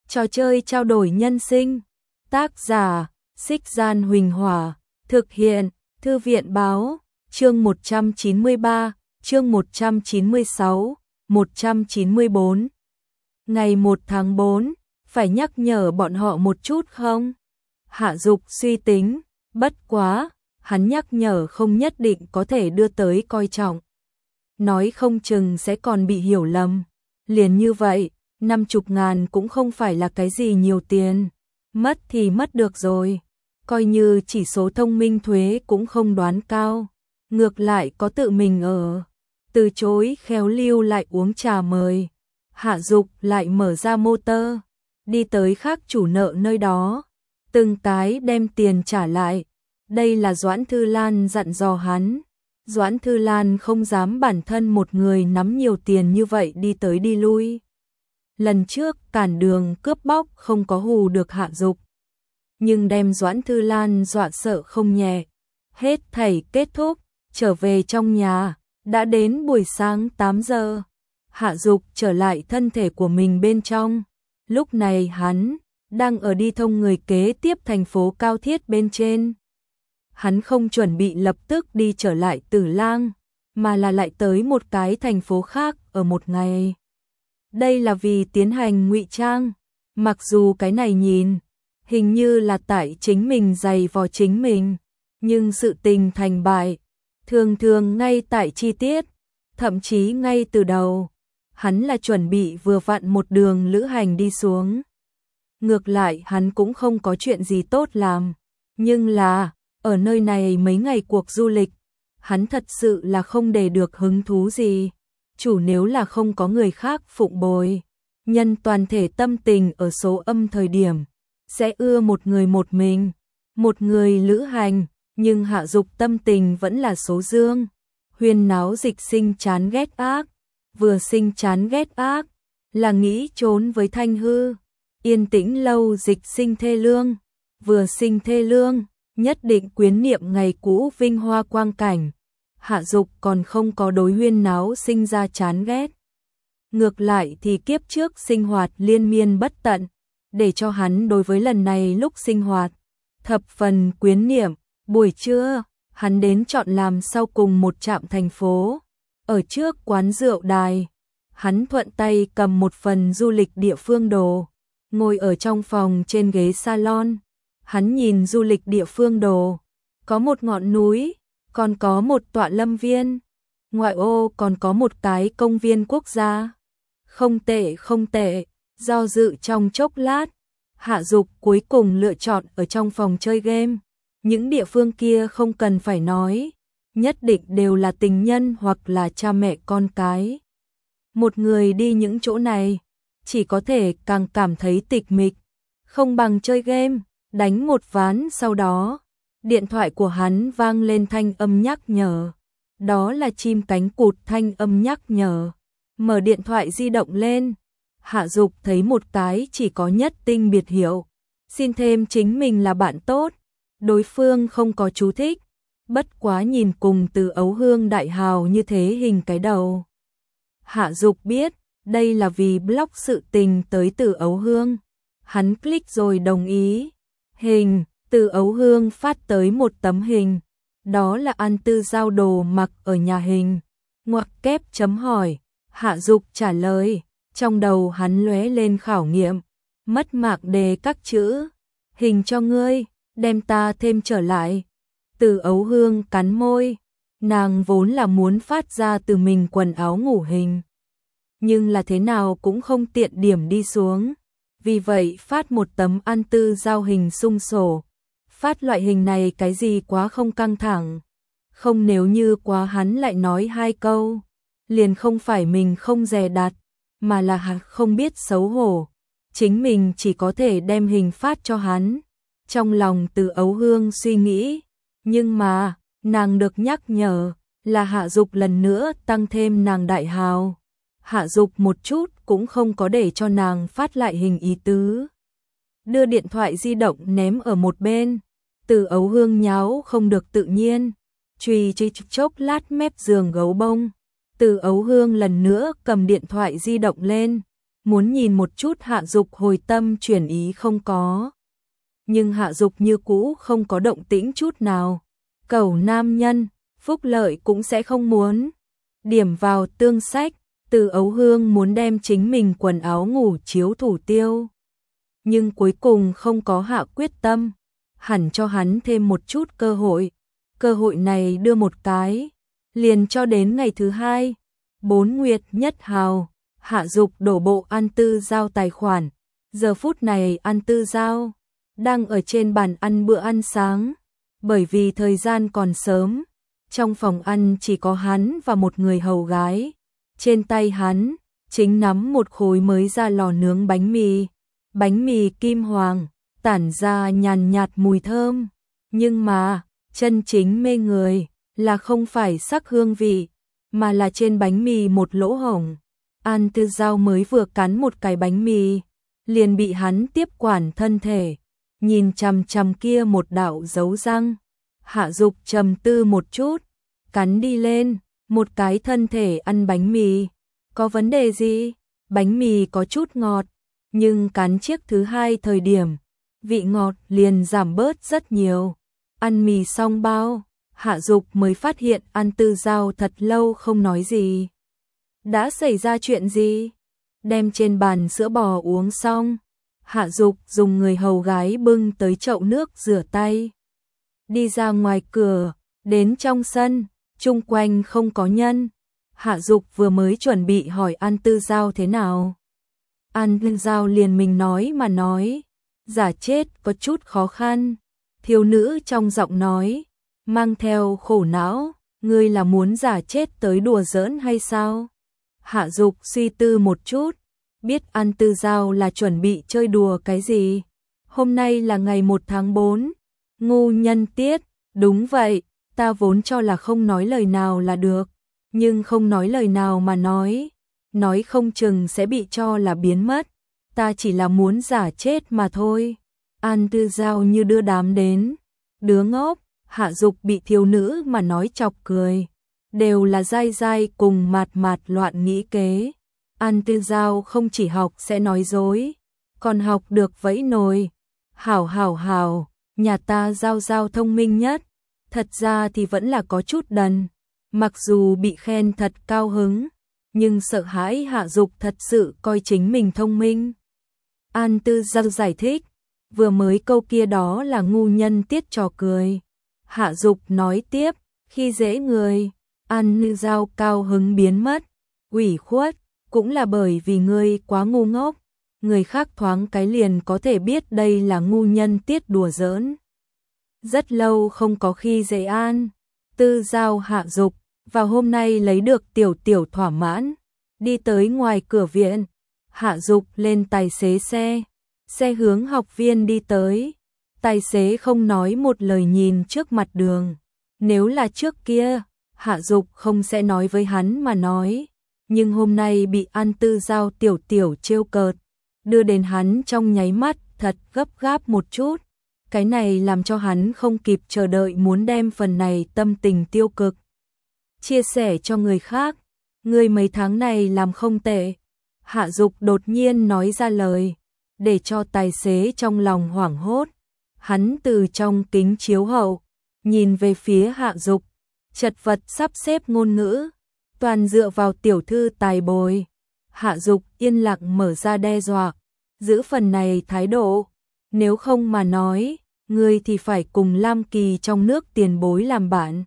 Trò chơi trao đổi nhân sinh. Tác giả: Xích Gian Huỳnh Hỏa. Thực hiện: Thư viện Báo. Chương 193, chương 196, 194. Ngày 1 tháng 4, phải nhắc nhở bọn họ một chút không? Hạ Dục suy tính, bất quá, hắn nhắc nhở không nhất định có thể đưa tới coi trọng. Nói không chừng sẽ còn bị hiểu lầm. Liền như vậy, 50.000 cũng không phải là cái gì nhiều tiền. Mất thì mất được rồi. Coi như chỉ số thông minh thuế cũng không đoán cao. Ngược lại có tự mình ở. Từ chối khéo lưu lại uống trà mời. Hạ Dục lại mở ra motor. Đi tới khác chủ nợ nơi đó. Từng cái đem tiền trả lại. Đây là Doãn Thư Lan dặn dò hắn. Doãn Thư Lan không dám bản thân một người nắm nhiều tiền như vậy đi tới đi lui. Lần trước cản đường cướp bóc không có hù được Hạ Dục, nhưng đem Doãn Thư Lan dọa sợ không nhẹ. Hết thảy kết thúc, trở về trong nhà, đã đến buổi sáng 8 giờ. Hạ Dục trở lại thân thể của mình bên trong. Lúc này hắn đang ở đi thông người kế tiếp thành phố Cao Thiết bên trên. Hắn không chuẩn bị lập tức đi trở lại Tử Lang, mà là lại tới một cái thành phố khác ở một ngày. Đây là vì tiến hành ngụy trang, mặc dù cái này nhìn hình như là tại chính mình giày vò chính mình, nhưng sự tình thành bại thường thường ngay tại chi tiết, thậm chí ngay từ đầu. Hắn là chuẩn bị vừa vặn một đường lữ hành đi xuống. Ngược lại hắn cũng không có chuyện gì tốt làm, nhưng là ở nơi này mấy ngày cuộc du lịch, hắn thật sự là không để được hứng thú gì. Chủ nếu là không có người khác phụng bồi, nhân toàn thể tâm tình ở số âm thời điểm, sẽ ưa một người một mình, một người lữ hành, nhưng Hạ Dục tâm tình vẫn là số dương. Huyên náo Dịch Sinh chán ghét ác, vừa Sinh chán ghét ác, là nghĩ trốn với Thanh Hư. Yên tĩnh lâu Dịch Sinh thê lương, vừa Sinh thê lương, nhất định quyến niệm ngày cũ vinh hoa quang cảnh. Hạ Dục còn không có đối huyên náo sinh ra chán ghét. Ngược lại thì kiếp trước sinh hoạt liên miên bất tận, để cho hắn đối với lần này lúc sinh hoạt thập phần quyến niệm. Buổi trưa, hắn đến chọn làm sau cùng một trạm thành phố. Ở trước quán rượu đài, hắn thuận tay cầm một phần du lịch địa phương đồ, ngồi ở trong phòng trên ghế salon. Hắn nhìn du lịch địa phương đồ, có một ngọn núi, còn có một tọa lâm viên, ngoại ô còn có một cái công viên quốc gia. Không tệ không tệ. Do dự trong chốc lát, Hạ Dục cuối cùng lựa chọn ở trong phòng chơi game. Những địa phương kia không cần phải nói, nhất định đều là tình nhân hoặc là cha mẹ con cái. Một người đi những chỗ này, chỉ có thể càng cảm thấy tịch mịch, không bằng chơi game. Đánh một ván sau đó, điện thoại của hắn vang lên thanh âm nhắc nhở. Đó là chim cánh cụt thanh âm nhắc nhở. Mở điện thoại di động lên, Hạ Dục thấy một cái chỉ có nhất tinh biệt hiệu. Xin thêm chính mình là bạn tốt. Đối phương không có chú thích, bất quá nhìn cùng Từ Ấu Hương đại hào như thế hình cái đầu. Hạ Dục biết, đây là vì block sự tình tới Từ Ấu Hương. Hắn click rồi đồng ý. Hình, Từ Ấu Hương phát tới một tấm hình. Đó là An Tư Giao đồ mặc ở nhà hình. Ngoặc kép chấm hỏi. Hạ Dục trả lời. Trong đầu hắn lóe lên khảo nghiệm. Mất mạc đề các chữ. Hình cho ngươi, đem ta thêm trở lại. Từ Ấu Hương cắn môi. Nàng vốn là muốn phát ra từ mình quần áo ngủ hình, nhưng là thế nào cũng không tiện điểm đi xuống. Vì vậy phát một tấm An Tư Giao hình sung sổ. Phát loại hình này cái gì quá không căng thẳng. Không nếu như quá hắn lại nói hai câu, liền không phải mình không dè đặt, mà là hắn không biết xấu hổ. Chính mình chỉ có thể đem hình phát cho hắn. Trong lòng Từ Ấu Hương suy nghĩ, nhưng mà, nàng được nhắc nhở là Hạ Dục lần nữa tăng thêm nàng đại hào. Hạ Dục một chút cũng không có để cho nàng phát lại hình ý tứ. Đưa điện thoại di động ném ở một bên. Từ Ấu Hương nháo không được tự nhiên, chùy chốc lát mép giường gấu bông. Từ Ấu Hương lần nữa cầm điện thoại di động lên, muốn nhìn một chút Hạ Dục hồi tâm chuyển ý không có. Nhưng Hạ Dục như cũ không có động tĩnh chút nào. Cẩu nam nhân, phúc lợi cũng sẽ không muốn. Điểm vào tương sách, Từ Ấu Hương muốn đem chính mình quần áo ngủ chiếu thủ tiêu. Nhưng cuối cùng không có hạ quyết tâm, hẳn cho hắn thêm một chút cơ hội. Cơ hội này đưa một cái, liền cho đến ngày thứ hai. 4 nguyệt nhất hào, Hạ Dục đổ bộ An Tư Giao tài khoản. Giờ phút này An Tư Giao đang ở trên bàn ăn bữa ăn sáng. Bởi vì thời gian còn sớm, trong phòng ăn chỉ có hắn và một người hầu gái. Trên tay hắn chính nắm một khối mới ra lò nướng bánh mì kim hoàng, tản ra nhàn nhạt mùi thơm. Nhưng mà, chân chính mê người là không phải sắc hương vị, mà là trên bánh mì một lỗ hổng. An Tư Giao mới vừa cắn một cái bánh mì, liền bị hắn tiếp quản thân thể, nhìn chằm chằm kia một đạo dấu răng. Hạ Dục trầm tư một chút, cắn đi lên, một cái thân thể ăn bánh mì. Có vấn đề gì? Bánh mì có chút ngọt, nhưng cắn chiếc thứ hai thời điểm, vị ngọt liền giảm bớt rất nhiều. Ăn mì xong bao, Hạ Dục mới phát hiện An Tư Giao thật lâu không nói gì. Đã xảy ra chuyện gì? Đem trên bàn sữa bò uống xong, Hạ Dục dùng người hầu gái bưng tới chậu nước rửa tay. Đi ra ngoài cửa, đến trong sân, chung quanh không có nhân. Hạ Dục vừa mới chuẩn bị hỏi An Tư Giao thế nào. An Tư Giao liền mình nói mà nói, giả chết có chút khó khăn. Thiếu nữ trong giọng nói, mang theo khổ não, ngươi là muốn giả chết tới đùa giỡn hay sao? Hạ Dục suy tư một chút, biết An Tư Giao là chuẩn bị chơi đùa cái gì. Hôm nay là ngày 1 tháng 4, ngu nhân tiết, đúng vậy, ta vốn cho là không nói lời nào là được, nhưng không nói lời nào mà nói không chừng sẽ bị cho là biến mất, ta chỉ là muốn giả chết mà thôi. An Tư Giao như đưa đám đến, đứa ngốc. Hạ Dục bị thiếu nữ mà nói chọc cười, đều là dai dai cùng mạt mạt loạn nghĩ kế. An Tư Giao không chỉ học sẽ nói dối, còn học được vẫy nồi. Hảo, nhà ta Giao Giao thông minh nhất, thật ra thì vẫn là có chút đần. Mặc dù bị khen thật cao hứng, nhưng sợ hãi Hạ Dục thật sự coi chính mình thông minh. An Tư Giao giải thích, vừa mới câu kia đó là ngu nhân tiết trò cười. Hạ Dục nói tiếp, khi dễ người, An Tư Giao cao hứng biến mất, ủy khuất, cũng là bởi vì ngươi quá ngu ngốc, người khác thoáng cái liền có thể biết đây là ngu nhân tiết đùa giỡn. Rất lâu không có khi dễ An Tư Giao Hạ Dục, vào hôm nay lấy được tiểu thỏa mãn, đi tới ngoài cửa viện, Hạ Dục lên tài xế xe hướng học viên đi tới. Tài xế không nói một lời nhìn trước mặt đường. Nếu là trước kia, Hạ Dục không sẽ nói với hắn mà nói. Nhưng hôm nay bị An Tư Giao tiểu trêu cợt, đưa đến hắn trong nháy mắt thật gấp gáp một chút. Cái này làm cho hắn không kịp chờ đợi muốn đem phần này tâm tình tiêu cực chia sẻ cho người khác. Người mấy tháng này làm không tệ. Hạ Dục đột nhiên nói ra lời, để cho tài xế trong lòng hoảng hốt. Hắn từ trong kính chiếu hậu, nhìn về phía Hạ Dục, chật vật sắp xếp ngôn ngữ, toàn dựa vào tiểu thư tài bồi. Hạ Dục yên lặng mở ra đe dọa, giữ phần này thái độ, nếu không mà nói, ngươi thì phải cùng Lam Kỳ trong nước tiền bối làm bạn.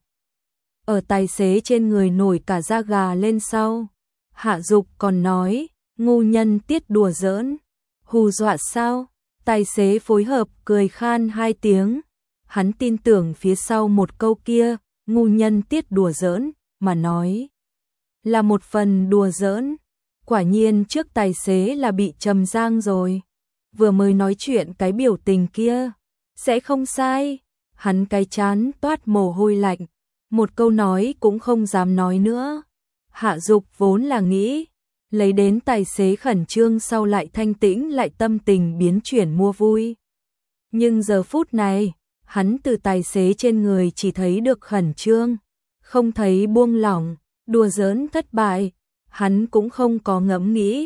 Ở tài xế trên người nổi cả da gà lên sau. Hạ Dục còn nói, ngu nhân tiết đùa giỡn, hù dọa sao? Tài xế phối hợp cười khan 2 tiếng. Hắn tin tưởng phía sau một câu kia, ngu nhân tiết đùa giỡn, mà nói là một phần đùa giỡn. Quả nhiên trước tài xế là bị trầm giang rồi. Vừa mới nói chuyện cái biểu tình kia, sẽ không sai. Hắn cái chán toát mồ hôi lạnh, một câu nói cũng không dám nói nữa. Hạ Dục vốn là nghĩ lấy đến tài xế khẩn trương sau lại thanh tĩnh lại tâm tình biến chuyển mua vui. Nhưng giờ phút này, hắn từ tài xế trên người chỉ thấy được khẩn trương, không thấy buông lỏng, đùa giỡn thất bại. Hắn cũng không có ngẫm nghĩ,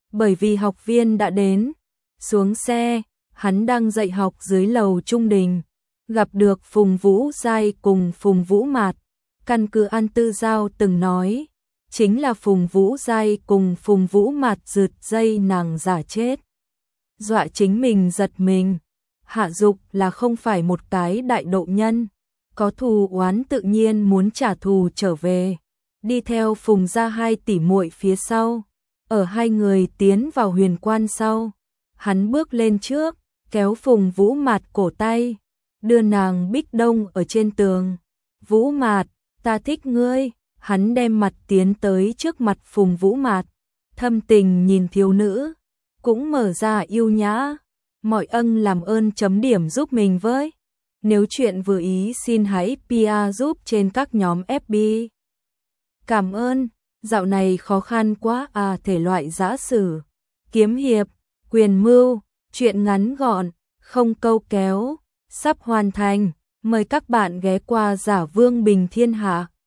bởi vì học viên đã đến. Xuống xe, hắn đang dạy học dưới lầu trung đình, gặp được Phùng Vũ Giai cùng Phùng Vũ Mạt. Căn cứ An Tư Giao từng nói, chính là Phùng Vũ Giai cùng Phùng Vũ Mạt rượt dây nàng giả chết. Dọa chính mình giật mình. Hạ Dục là không phải một cái đại độ nhân, có thù oán tự nhiên muốn trả thù trở về. Đi theo Phùng gia hai tỷ muội phía sau, ở hai người tiến vào huyền quan sau, hắn bước lên trước, kéo Phùng Vũ Mạt cổ tay, đưa nàng bích đông ở trên tường. Vũ Mạt, ta thích ngươi. Hắn đem mặt tiến tới trước mặt Phùng Vũ Mạt, thâm tình nhìn thiếu nữ, cũng mở ra yêu nhã. Mọi ân làm ơn chấm điểm giúp mình với. Nếu chuyện vừa ý xin hãy PR giúp trên các nhóm FB. Cảm ơn. Dạo này khó khăn quá à, thể loại giã sử, kiếm hiệp, quyền mưu, chuyện ngắn gọn, không câu kéo, sắp hoàn thành. Mời các bạn ghé qua Giả Vương Bình Thiên Hạ.